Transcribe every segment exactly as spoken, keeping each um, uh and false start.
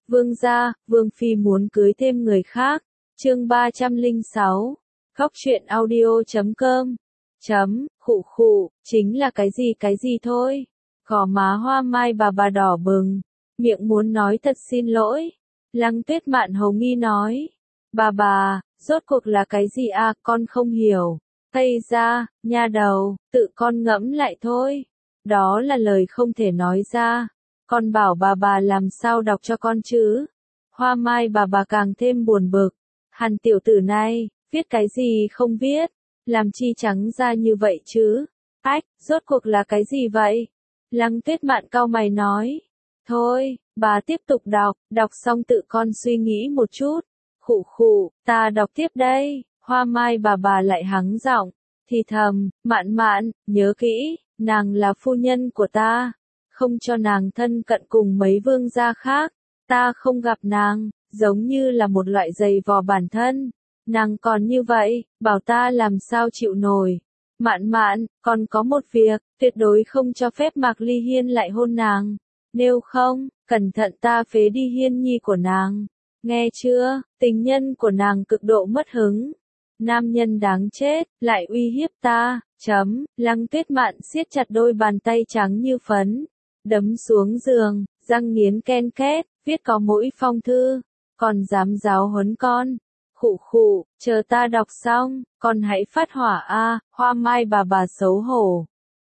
Vương gia, Vương Phi muốn cưới thêm người khác. Chương ba trăm lẻ sáu. Khóc chuyện audio chấm com. Chấm, khụ khụ, chính là cái gì cái gì thôi. Gò má Hoa Mai bà bà đỏ bừng, miệng muốn nói thật xin lỗi. Lăng Tuyết Mạn hầu nghi nói. Bà bà, rốt cuộc là cái gì à, con không hiểu. Tây ra, nha đầu, tự con ngẫm lại thôi. Đó là lời không thể nói ra. Con bảo bà bà làm sao đọc cho con chứ. Hoa Mai bà bà càng thêm buồn bực. Hàn tiểu tử này, viết cái gì không viết, làm chi trắng ra như vậy chứ. Ách, rốt cuộc là cái gì vậy? Lăng Tuyết Mạn cau mày nói. Thôi, bà tiếp tục đọc, đọc xong tự con suy nghĩ một chút. Khụ khụ, ta đọc tiếp đây. Hoa Mai bà bà lại hắng giọng, thì thầm, Mạn Mạn, nhớ kỹ, nàng là phu nhân của ta, không cho nàng thân cận cùng mấy vương gia khác. Ta không gặp nàng, giống như là một loại giày vò bản thân. Nàng còn như vậy, bảo ta làm sao chịu nổi. Mạn Mạn, còn có một việc, tuyệt đối không cho phép Mạc Ly Hiên lại hôn nàng. Nếu không, cẩn thận ta phế đi Hiên nhi của nàng. Nghe chưa, tình nhân của nàng cực độ mất hứng. Nam nhân đáng chết, lại uy hiếp ta, chấm, Lăng Tuyết Mạn siết chặt đôi bàn tay trắng như phấn, đấm xuống giường, răng nghiến ken két, viết có mỗi phong thư, còn dám giáo huấn con. Khụ khụ, chờ ta đọc xong, con hãy phát hỏa a. Hoa Mai bà bà xấu hổ.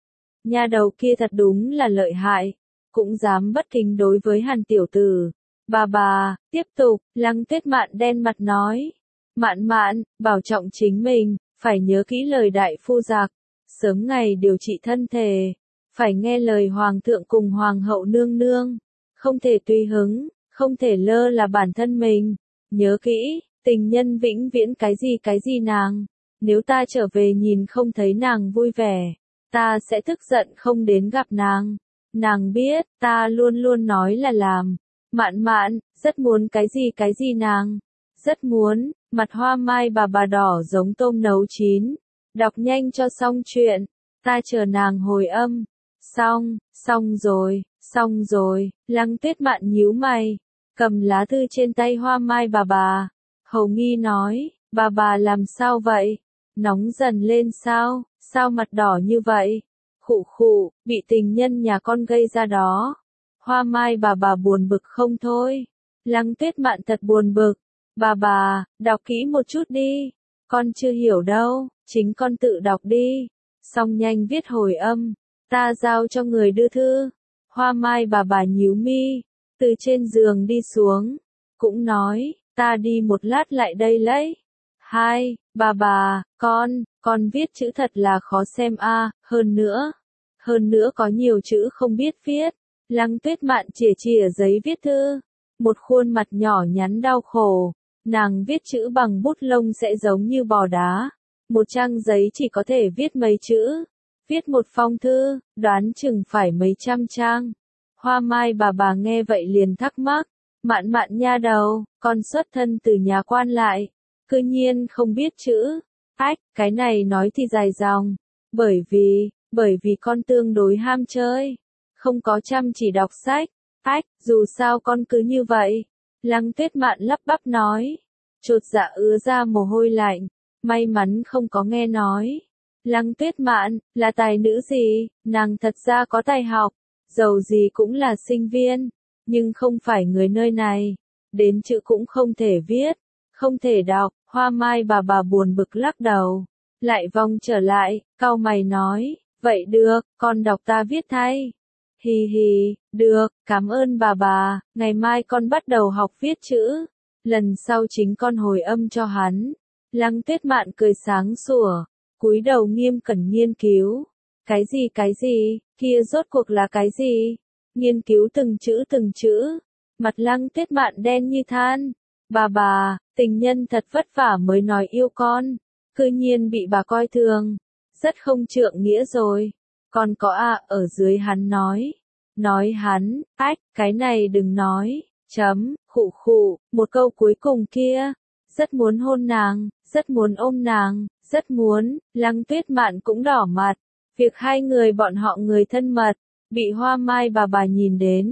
Nhà đầu kia thật đúng là lợi hại, cũng dám bất kính đối với Hàn tiểu tử. Bà bà, tiếp tục, Lăng Tuyết Mạn đen mặt nói. Mạn Mạn, bảo trọng chính mình, phải nhớ kỹ lời đại phu giặc, sớm ngày điều trị thân thể, phải nghe lời hoàng thượng cùng hoàng hậu nương nương, không thể tùy hứng, không thể lơ là bản thân mình. Nhớ kỹ, tình nhân vĩnh viễn cái gì cái gì nàng, nếu ta trở về nhìn không thấy nàng vui vẻ, ta sẽ tức giận không đến gặp nàng. Nàng biết, ta luôn luôn nói là làm. Mạn Mạn, rất muốn cái gì cái gì nàng, rất muốn. Mặt Hoa Mai bà bà đỏ giống tôm nấu chín. Đọc nhanh cho xong chuyện, ta chờ nàng hồi âm. Xong, xong rồi, xong rồi. Lăng Tuyết Mạn nhíu mày, cầm lá thư trên tay Hoa Mai bà bà, hầu nghi nói, bà bà làm sao vậy? Nóng dần lên sao? Sao mặt đỏ như vậy? Khụ khụ, bị tình nhân nhà con gây ra đó. Hoa Mai bà bà buồn bực không thôi. Lăng Tuyết Mạn thật buồn bực. Bà bà, đọc kỹ một chút đi. Con chưa hiểu đâu, chính con tự đọc đi. Xong nhanh viết hồi âm, ta giao cho người đưa thư. Hoa Mai bà bà nhíu mi, từ trên giường đi xuống, cũng nói, ta đi một lát lại đây lấy. Hai, bà bà, con, con viết chữ thật là khó xem a, à, hơn nữa, hơn nữa có nhiều chữ không biết viết. Lăng Tuyết Mạn chìa chìa giấy viết thư, một khuôn mặt nhỏ nhắn đau khổ. Nàng viết chữ bằng bút lông sẽ giống như bò đá. Một trang giấy chỉ có thể viết mấy chữ. Viết một phong thư, đoán chừng phải mấy trăm trang. Hoa Mai bà bà nghe vậy liền thắc mắc. Mạn Mạn nha đầu, con xuất thân từ nhà quan lại, cư nhiên không biết chữ. Ách, cái này nói thì dài dòng. Bởi vì, bởi vì con tương đối ham chơi, không có chăm chỉ đọc sách. Ách, dù sao con cứ như vậy. Lăng Tuyết Mạn lắp bắp nói, chột dạ ứa ra mồ hôi lạnh, may mắn không có nghe nói. Lăng Tuyết Mạn, là tài nữ gì, nàng thật ra có tài học, dầu gì cũng là sinh viên, nhưng không phải người nơi này, đến chữ cũng không thể viết, không thể đọc. Hoa Mai bà bà buồn bực lắc đầu, lại vòng trở lại, cau mày nói, vậy được, con đọc ta viết thay. Hì hì, được, cảm ơn bà bà, ngày mai con bắt đầu học viết chữ, lần sau chính con hồi âm cho hắn. Lăng Tuyết Mạn cười sáng sủa, cúi đầu nghiêm cẩn nghiên cứu. Cái gì cái gì, kia rốt cuộc là cái gì? Nghiên cứu từng chữ từng chữ. Mặt Lăng Tuyết Mạn đen như than. Bà bà, tình nhân thật vất vả mới nói yêu con, cư nhiên bị bà coi thường, rất không trượng nghĩa rồi. Còn có à, ở dưới hắn nói. Nói hắn, ách, cái này đừng nói, chấm, khụ khụ, một câu cuối cùng kia. Rất muốn hôn nàng, rất muốn ôm nàng, rất muốn. Lăng Tuyết Mạn cũng đỏ mặt. Việc hai người bọn họ người thân mật, bị Hoa Mai bà bà nhìn đến,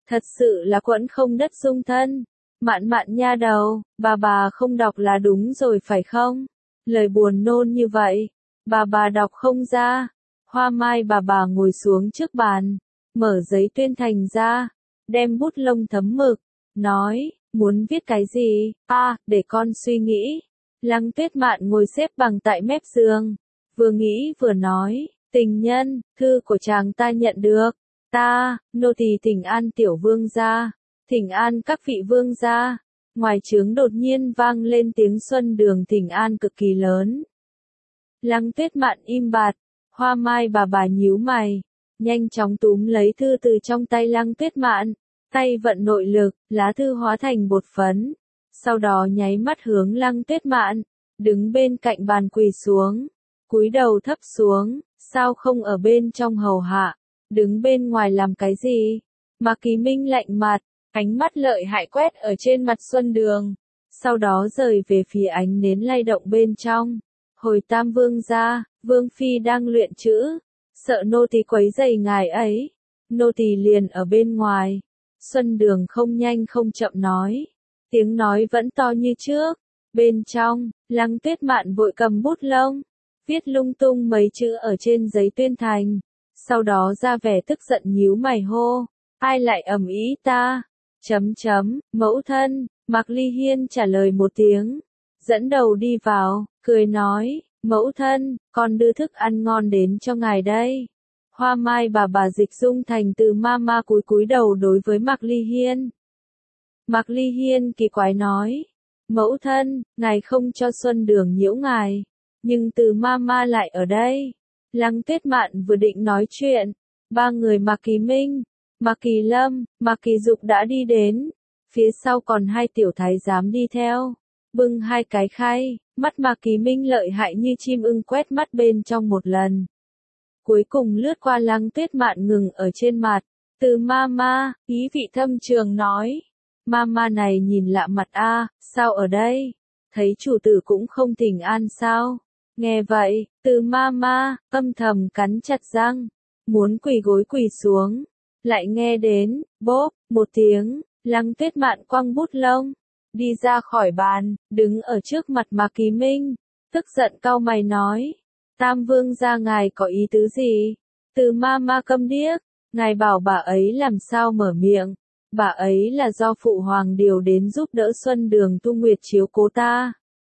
Thật sự là quẫn không đất dung thân. Mạn mạn nha đầu, bà bà không đọc là đúng rồi phải không? Lời buồn nôn như vậy, bà bà đọc không ra. Hoa Mai bà bà ngồi xuống trước bàn, mở giấy tuyên thành ra, đem bút lông thấm mực, nói, muốn viết cái gì, à, để con suy nghĩ. Lăng Tuyết Mạn ngồi xếp bằng tại mép giường, vừa nghĩ vừa nói, tình nhân, thư của chàng ta nhận được, ta, nô tỳ thỉnh an tiểu vương gia, thỉnh an các vị vương gia. Ngoài trướng đột nhiên vang lên tiếng Xuân Đường thỉnh an cực kỳ lớn. Lăng Tuyết Mạn im bặt, Hoa Mai bà bà nhíu mày, nhanh chóng túm lấy thư từ trong tay Lăng Tuyết Mạn, tay vận nội lực, lá thư hóa thành bột phấn, sau đó nháy mắt hướng Lăng Tuyết Mạn, đứng bên cạnh bàn quỳ xuống, cúi đầu thấp xuống, sao không ở bên trong hầu hạ, đứng bên ngoài làm cái gì? Mạc Kỳ Minh lạnh mặt, ánh mắt lợi hại quét ở trên mặt Xuân Đường, sau đó rời về phía ánh nến lay động bên trong. Hồi Tam Vương gia, Vương Phi đang luyện chữ, sợ nô tỳ quấy rầy ngài ấy, nô tỳ liền ở bên ngoài. Xuân Đường không nhanh không chậm nói, tiếng nói vẫn to như trước. Bên trong, Lăng Tuyết Mạn vội cầm bút lông, viết lung tung mấy chữ ở trên giấy tuyên thành, sau đó ra vẻ tức giận nhíu mày hô, ai lại ầm ĩ ta? Chấm chấm, mẫu thân. Mạc Ly Hiên trả lời một tiếng, dẫn đầu đi vào, cười nói, mẫu thân, con đưa thức ăn ngon đến cho ngài đây. Hoa Mai bà bà dịch dung thành từ ma ma cúi cúi đầu đối với Mạc Ly Hiên. Mạc Ly Hiên kỳ quái nói, mẫu thân, ngài không cho Xuân Đường nhiễu ngài, nhưng từ ma ma lại ở đây. Lăng Tuyết Mạn vừa định nói chuyện, ba người Mạc Kỳ Minh, Mạc Kỳ Lâm, Mạc Kỳ Dục đã đi đến, phía sau còn hai tiểu thái giám đi theo, bưng hai cái khay, mắt Mạc Kỳ Minh lợi hại như chim ưng quét mắt bên trong một lần. Cuối cùng lướt qua Lăng Tuyết Mạn ngừng ở trên mặt, từ ma ma, ý vị thâm trường nói, ma ma này nhìn lạ mặt a, sao ở đây? Thấy chủ tử cũng không thỉnh an sao? Nghe vậy, từ ma ma, âm thầm cắn chặt răng, muốn quỳ gối quỳ xuống, lại nghe đến, bốp, một tiếng, Lăng Tuyết Mạn quăng bút lông, đi ra khỏi bàn, đứng ở trước mặt Mạc Kỳ Minh, tức giận cau mày nói, Tam Vương gia ngài có ý tứ gì? Từ ma ma câm điếc, ngài bảo bà ấy làm sao mở miệng, bà ấy là do Phụ Hoàng điều đến giúp đỡ Xuân Đường tu nguyệt chiếu cố ta.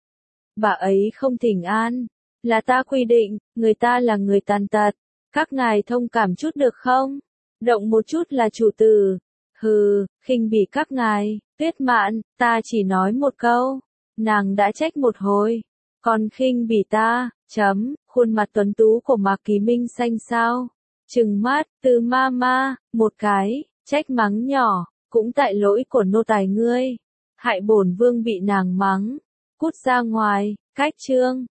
Bà ấy không thỉnh an, là ta quy định, người ta là người tàn tật, các ngài thông cảm chút được không? Động một chút là chủ tử. Hừ, khinh bỉ các ngài. Tuyết Mạn, ta chỉ nói một câu, nàng đã trách một hồi, còn khinh bỉ ta, chấm, khuôn mặt tuấn tú của Mạc Kỳ Minh xanh xao, trừng mắt, từ ma ma, một cái, trách mắng nhỏ, cũng tại lỗi của nô tài ngươi, hại bổn vương bị nàng mắng, cút ra ngoài, cách chương.